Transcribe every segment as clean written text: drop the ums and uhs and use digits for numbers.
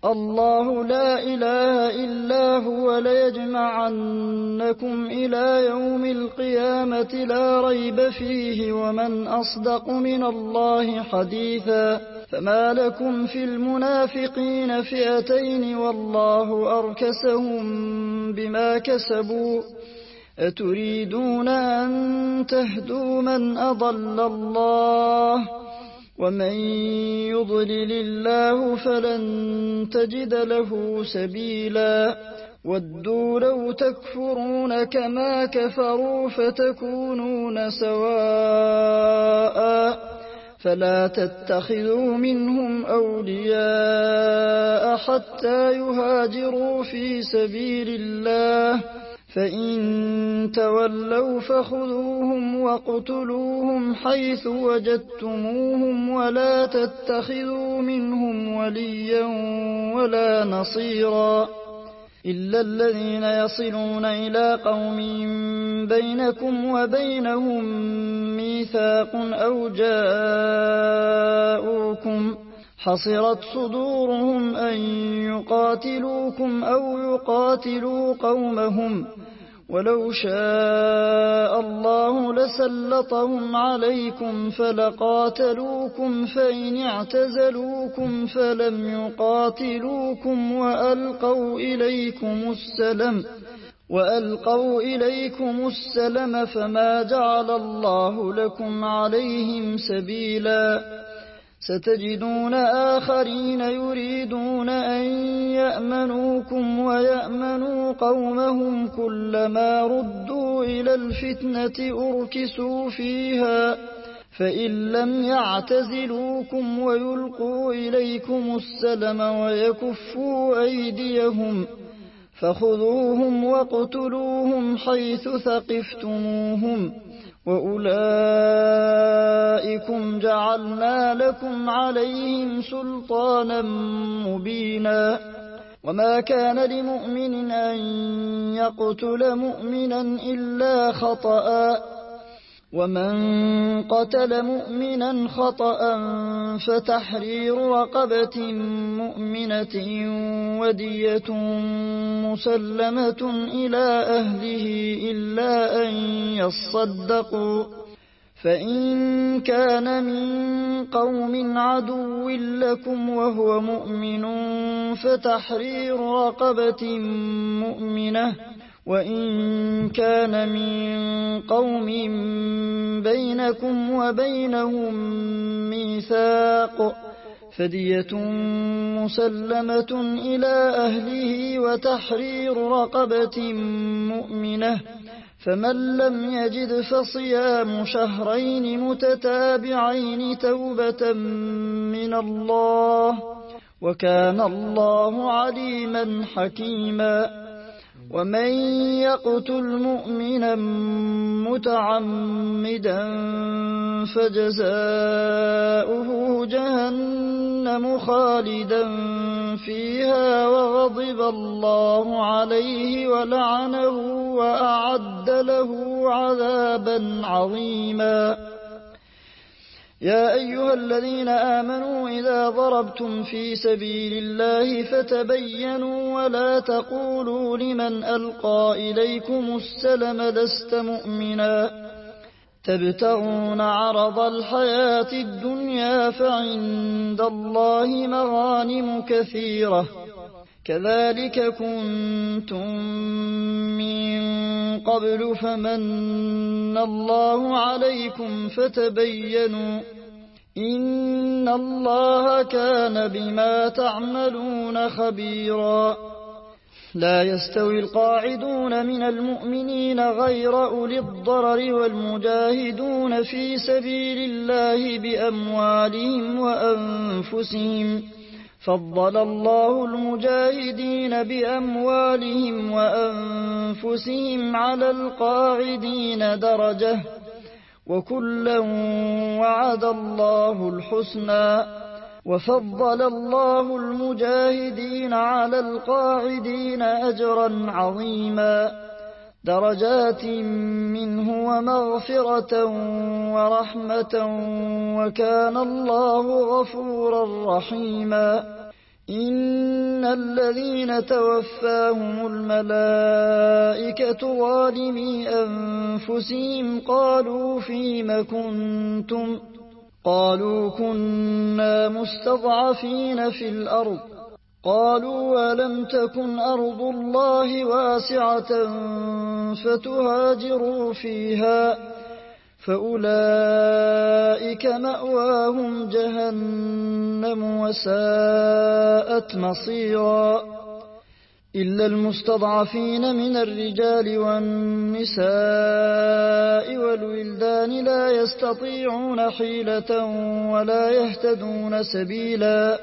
الله لا إله إلا هو ليجمعنكم إلى يوم القيامة لا ريب فيه ومن أصدق من الله حديثا فما لكم في المنافقين فئتين والله أركسهم بما كسبوا أتريدون أن تهدوا من أضل الله ومن يضلل الله فلن تجد له سبيلا ودوا لو تكفرون كما كفروا فتكونون سواء فلا تتخذوا منهم أولياء حتى يهاجروا في سبيل الله فإن تولوا فخذوهم واقتلوهم حيث وجدتموهم ولا تتخذوا منهم وليا ولا نصيرا إلا الذين يصلون إلى قوم بينكم وبينهم ميثاق أو جاءوكم حصرت صدورهم أن يقاتلوكم أو يقاتلوا قومهم ولو شاء الله لسلطهم عليكم فلقاتلوكم فإن اعتزلوكم فلم يقاتلوكم وألقوا إليكم السلم فما جعل الله لكم عليهم سبيلا ستجدون آخرين يريدون أن يأمنوكم ويأمنوا قومهم كلما ردوا إلى الفتنة أركسوا فيها فإن لم يعتزلوكم ويلقوا إليكم السلم ويكفوا أيديهم فخذوهم واقتلوهم حيث ثقفتموهم وأولئكم جعلنا لكم عليهم سلطانا مبينا وما كان لمؤمن أن يقتل مؤمنا إلا خطأ ومن قتل مؤمنا خطأ فتحرير رقبة مؤمنة ودية مسلمة إلى أهله إلا أن يصدقوا فإن كان من قوم عدو لكم وهو مؤمن فتحرير رقبة مؤمنة وإن كان من قوم بينكم وبينهم ميثاق فدية مسلمة إلى أهله وتحرير رقبة مؤمنة فمن لم يجد فصيام شهرين متتابعين توبة من الله وكان الله عليما حكيما ومن يقتل مؤمنا متعمدا فجزاؤه جهنم خالدا فيها وغضب الله عليه ولعنه وأعد له عذابا عظيما يا أيها الذين آمنوا إذا ضربتم في سبيل الله فتبينوا ولا تقولوا لمن ألقى إليكم السلم لست مؤمنا تبتغون عرض الحياة الدنيا فعند الله مغانم كثيرة كذلك كنتم من قبل فمن الله عليكم فتبينوا إن الله كان بما تعملون خبيرا لا يستوي القاعدون من المؤمنين غير أولي الضرر والمجاهدون في سبيل الله بأموالهم وأنفسهم فضل الله المجاهدين بأموالهم وأنفسهم على القاعدين درجة وكلا وعد الله الحسنى وفضل الله المجاهدين على القاعدين أجرا عظيما درجات منه ومغفرة ورحمة وكان الله غفورا رحيما إن الذين توفاهم الملائكة ظالمي أنفسهم قالوا فيم كنتم قالوا كنا مستضعفين في الأرض قالوا ألم تكن أرض الله واسعة فتهاجروا فيها فأولئك مأواهم جهنم وساءت مصيرا إلا المستضعفين من الرجال والنساء والولدان لا يستطيعون حيلة ولا يهتدون سبيلا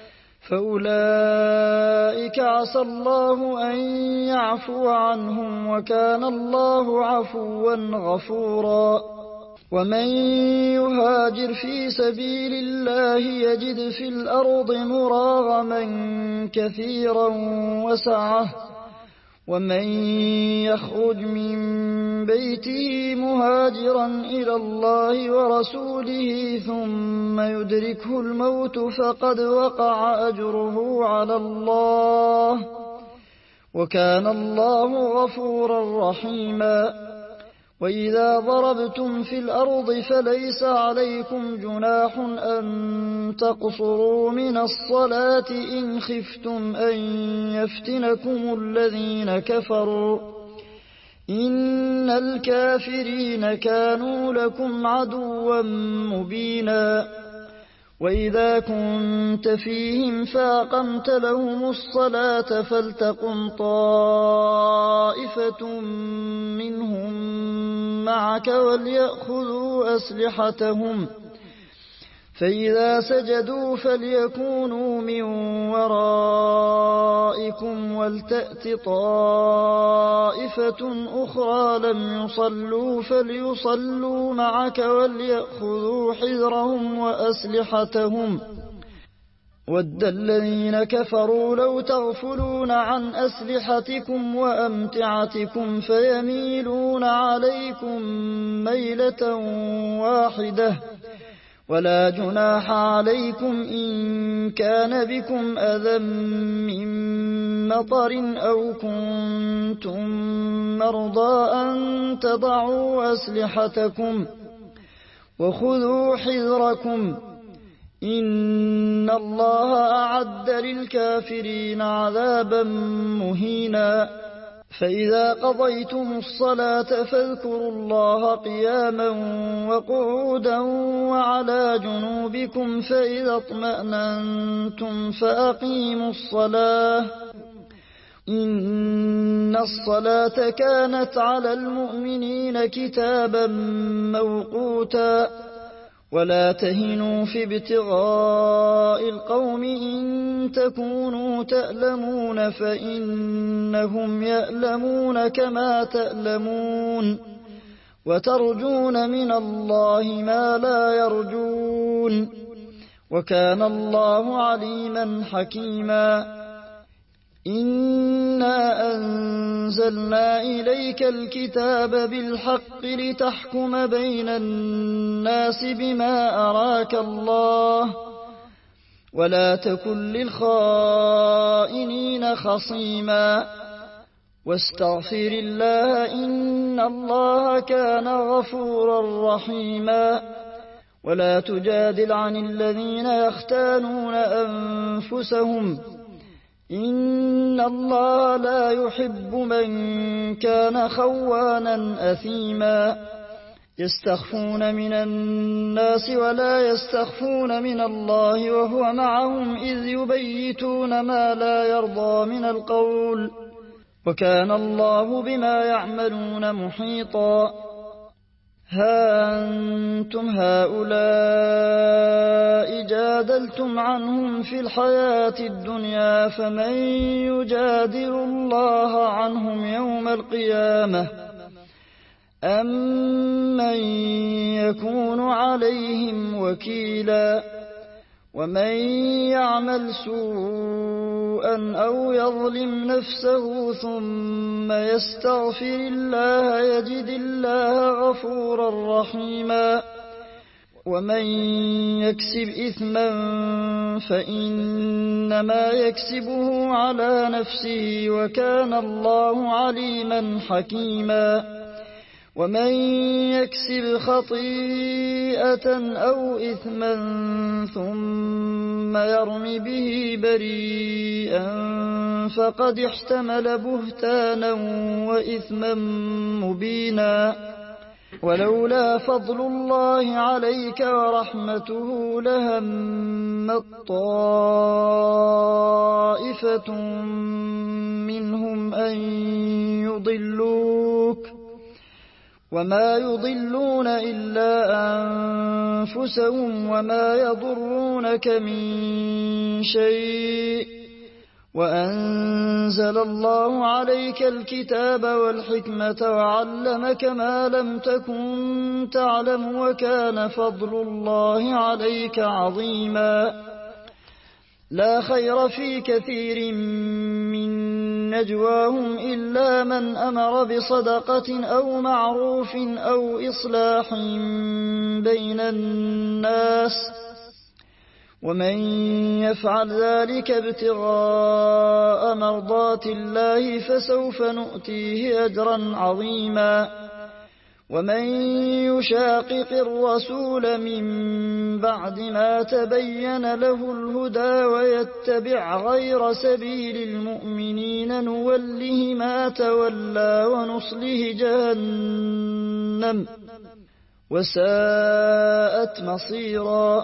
فأولئك عسى الله أن يعفو عنهم وكان الله عفوا غفورا ومن يهاجر في سبيل الله يجد في الأرض مراغما كثيرا وسعة ومن يخرج من بيته مهاجرا إلى الله ورسوله ثم يدركه الموت فقد وقع أجره على الله وكان الله غفورا رحيما وإذا ضربتم في الأرض فليس عليكم جناح أن تقصروا من الصلاة إن خفتم أن يفتنكم الذين كفروا إن الكافرين كانوا لكم عدوا مبينا وإذا كنت فيهم فأقمت لهم الصلاة فلتقم طائفة منهم معك وليأخذوا أسلحتهم فإذا سجدوا فليكونوا من ورائكم ولتأت طائفة أخرى لم يصلوا فليصلوا معك وليأخذوا حذرهم وأسلحتهم ود الذين كفروا لو تغفلون عن أسلحتكم وأمتعتكم فيميلون عليكم ميلة واحدة ولا جناح عليكم إن كان بكم أذى من مطر أو كنتم مرضى أن تضعوا أسلحتكم وخذوا حذركم إن الله أعد للكافرين عذابا مهينا فإذا قضيتم الصلاة فاذكروا الله قياما وقعودا وعلى جنوبكم فإذا اطمأننتم فأقيموا الصلاة إن الصلاة كانت على المؤمنين كتابا موقوتا ولا تهنوا في ابتغاء القوم إن تكونوا تألمون فإنهم يألمون كما تألمون وترجون من الله ما لا يرجون وكان الله عليما حكيما إنا أنزلنا إليك الكتاب بالحق لتحكم بين الناس بما أراك الله ولا تكن للخائنين خصيما واستغفر الله إن الله كان غفورا رحيما ولا تجادل عن الذين يختانون أنفسهم إن الله لا يحب من كان خوانا أثيما يستخفون من الناس ولا يستخفون من الله وهو معهم إذ يبيتون ما لا يرضى من القول وكان الله بما يعملون محيطا ها أنتم هؤلاء جادلتم عنهم في الحياة الدنيا فمن يجادل الله عنهم يوم القيامة أم من يكون عليهم وكيلا ومن يعمل سوءا أو يظلم نفسه ثم يستغفر الله يجد الله غفورا رحيما ومن يكسب إثما فإنما يكسبه على نفسه وكان الله عليما حكيما ومن يكسب خطيئة أو إثما ثم يرم به بريئا فقد احتمل بهتانا وإثما مبينا ولولا فضل الله عليك ورحمته لهمت طائفة منهم أن يضلوك وما يضلون إلا أنفسهم وما يضرونك من شيء وأنزل الله عليك الكتاب والحكمة وعلمك ما لم تكن تعلم وكان فضل الله عليك عظيما لا خير في كثير من نجواهم إلا من أمر بصدقة أو معروف أو إصلاح بين الناس ومن يفعل ذلك ابتغاء مرضات الله فسوف نؤتيه أجرا عظيما ومن يشاقق الرسول من بعد ما تبين له الهدى ويتبع غير سبيل المؤمنين نوله ما تولى ونصله جهنم وساءت مصيرا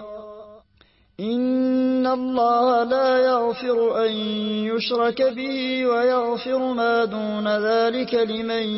إن الله لا يغفر أن يشرك به ويغفر ما دون ذلك لمن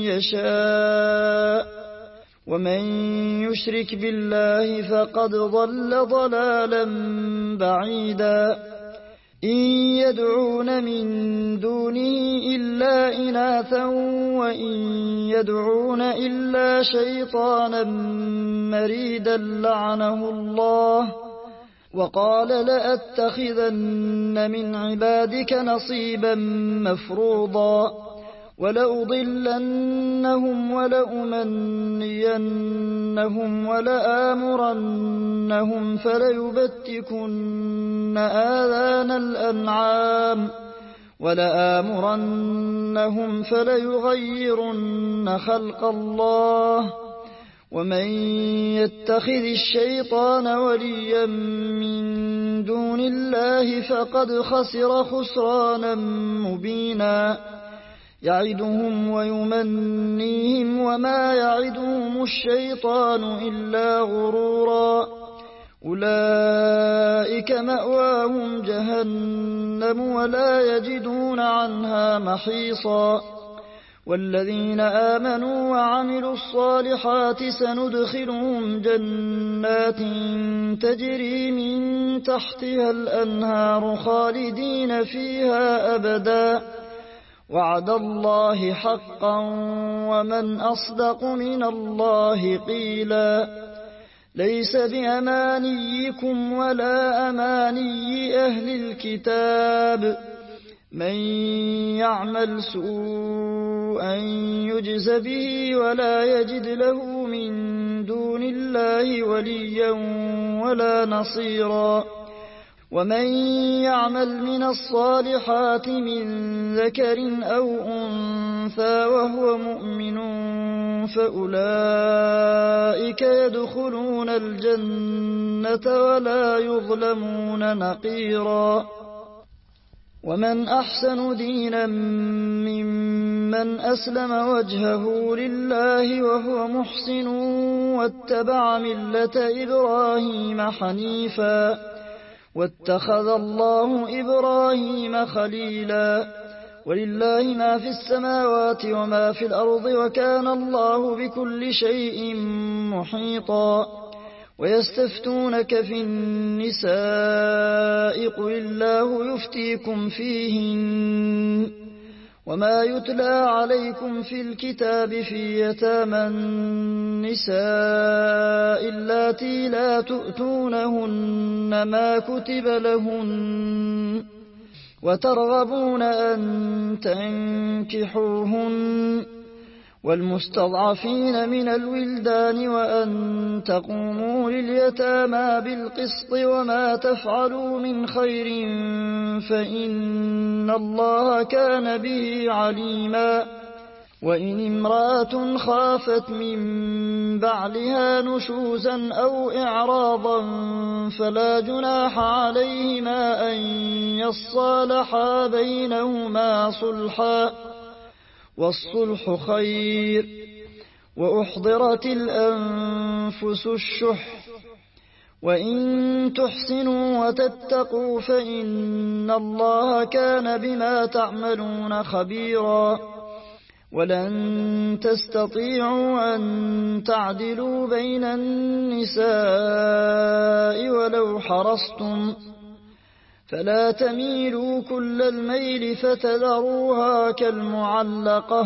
يشاء ومن يشرك بالله فقد ضل ضلالا بعيدا إن يدعون من دونه إلا إناثا وإن يدعون إلا شيطانا مريدا لعنه الله وقال لأتخذن من عبادك نصيبا مفروضا ولأضلنهم ولأمنينهم ولآمرنهم فليبتكن آذان الأنعام ولآمرنهم فليغيرن خلق الله ومن يتخذ الشيطان وليا من دون الله فقد خسر خسرانا مبينا يعدهم ويمنيهم وما يعدهم الشيطان إلا غرورا أولئك مأواهم جهنم ولا يجدون عنها محيصا والذين آمنوا وعملوا الصالحات سندخلهم جنات تجري من تحتها الأنهار خالدين فيها أبدا وعد الله حقا ومن أصدق من الله قيلا ليس بأمانيكم ولا أماني أهل الكتاب من يعمل سوءا يجز به ولا يجد له من دون الله وليا ولا نصيرا ومن يعمل من الصالحات من ذكر أو أنثى وهو مؤمن فأولئك يدخلون الجنة ولا يظلمون نقيرا ومن أحسن دينا ممن أسلم وجهه لله وهو محسن واتبع ملة إبراهيم حنيفا واتخذ الله إبراهيم خليلا ولله ما في السماوات وما في الأرض وكان الله بكل شيء محيطا ويستفتونك في النساء قل الله يفتيكم فيهن وما يتلى عليكم في الكتاب في يتامى النساء اللاتي لا تؤتونهن ما كتب لهن وترغبون أن تنكحوهن والمستضعفين من الولدان وأن تقوموا لليتامى بالقسط وما تفعلوا من خير فإن الله كان به عليما وإن امرأة خافت من بعلها نشوزا أو إعراضا فلا جناح عليهما أن يصالحا بينهما صلحا والصلح خير وأحضرت الأنفس الشح وإن تحسنوا وتتقوا فإن الله كان بما تعملون خبيرا ولن تستطيعوا أن تعدلوا بين النساء ولو حرصتم فلا تميلوا كل الميل فتذروها كالمعلقة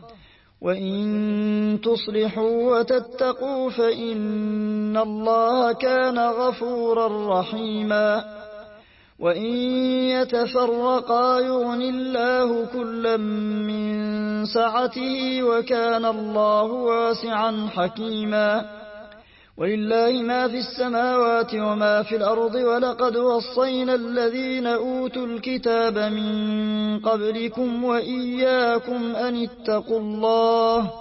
وإن تصلحوا وتتقوا فإن الله كان غفورا رحيما وإن يتفرقا يغن الله كلا من سعته وكان الله واسعا حكيما ولله ما في السماوات وما في الأرض ولقد وصينا الذين أوتوا الكتاب من قبلكم وإياكم أن اتقوا الله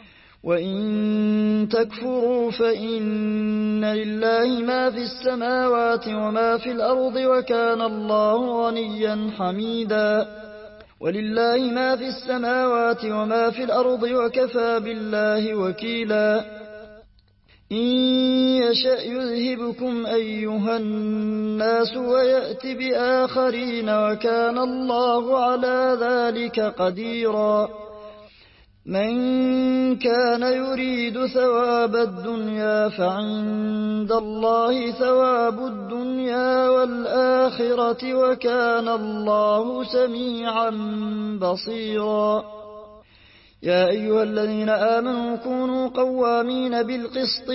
وإن تكفروا فإن لله ما في السماوات وما في الأرض وكان الله غنيا حميدا ولله ما في السماوات وما في الأرض وكفى بالله وكيلا إن يشأ يذهبكم أيها الناس ويأت بآخرين وكان الله على ذلك قديرا من كان يريد ثواب الدنيا فعند الله ثواب الدنيا والآخرة وكان الله سميعا بصيرا يا أيها الذين آمنوا كونوا قوامين بالقسط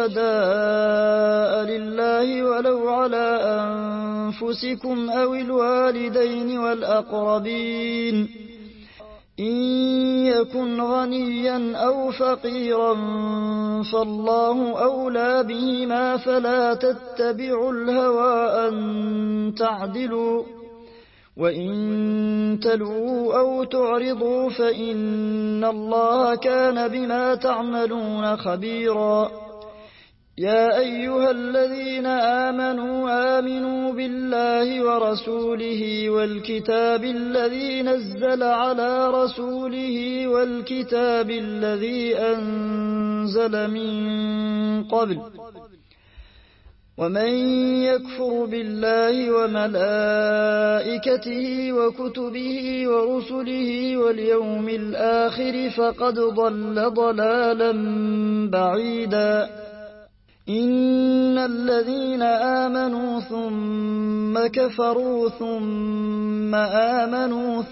شهداء لله ولو على أنفسكم أو الوالدين والأقربين إن يكن غنيا أو فقيرا فالله أولى بهما فلا تتبعوا الهوى أن تعدلوا وإن تلووا أو تعرضوا فإن الله كان بما تعملون خبيرا يا أيها الذين آمنوا بالله ورسوله والكتاب الذي نزل على رسوله والكتاب الذي أنزل من قبل ومن يكفر بالله وملائكته وكتبه ورسله واليوم الآخر فقد ضل ضلالا بعيدا إن الذين آمنوا ثم كفروا ثم آمنوا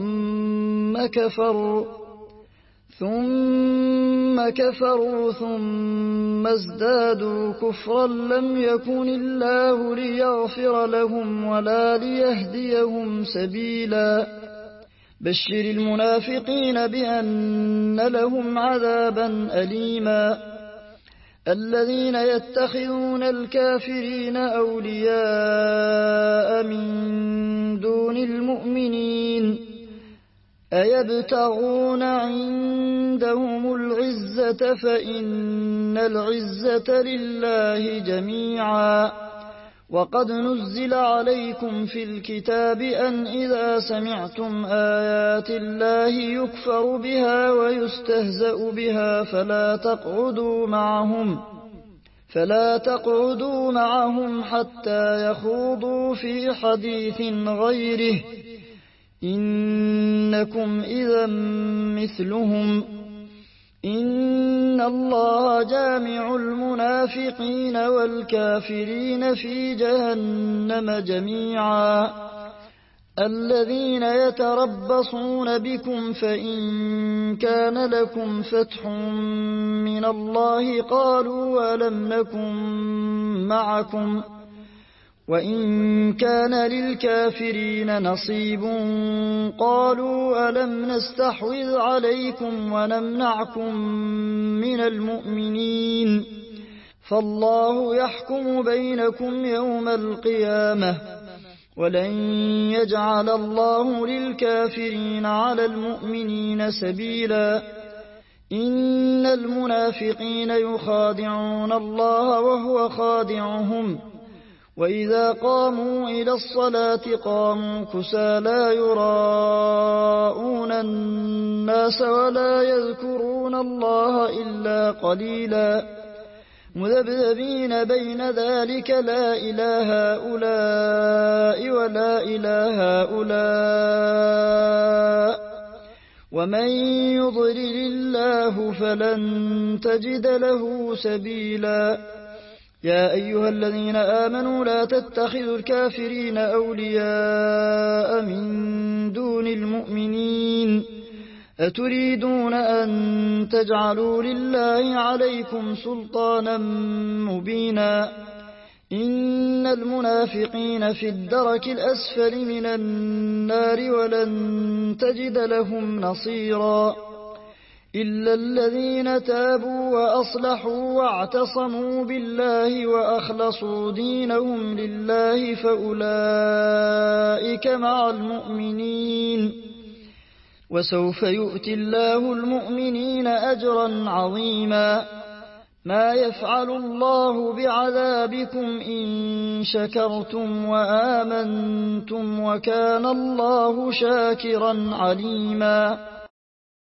ثم كفروا ثم ازدادوا كفرا لم يكن الله ليغفر لهم ولا ليهديهم سبيلا بشر المنافقين بأن لهم عذابا أليما الذين يتخذون الكافرين أولياء من دون المؤمنين أيبتغون عندهم العزة فإن العزة لله جميعا وقد نزل عليكم في الكتاب أن إذا سمعتم آيات الله يكفر بها ويستهزأ بها فلا تقعدوا معهم حتى يخوضوا في حديث غيره إنكم إذا مثلهم إن الله جامع المنافقين والكافرين في جهنم جميعا الذين يتربصون بكم فإن كان لكم فتح من الله قالوا ألم نكن معكم وإن كان للكافرين نصيب قالوا ألم نستحوذ عليكم ونمنعكم من المؤمنين فالله يحكم بينكم يوم القيامة ولن يجعل الله للكافرين على المؤمنين سبيلا إن المنافقين يخادعون الله وهو خادعهم وإذا قاموا إلى الصلاة قاموا كسى لا يراءون الناس ولا يذكرون الله إلا قليلا مذبذبين بين ذلك لا إله هؤلاء ولا إله هؤلاء ومن يضلل الله فلن تجد له سبيلا يا أيها الذين آمنوا لا تتخذوا الكافرين أولياء من دون المؤمنين أتريدون أن تجعلوا لله عليكم سلطانا مبينا إن المنافقين في الدرك الأسفل من النار ولن تجد لهم نصيرا إلا الذين تابوا وأصلحوا واعتصموا بالله وأخلصوا دينهم لله فأولئك مع المؤمنين وسوف يؤتي الله المؤمنين أجرا عظيما ما يفعل الله بعذابكم إن شكرتم وآمنتم وكان الله شاكرا عليما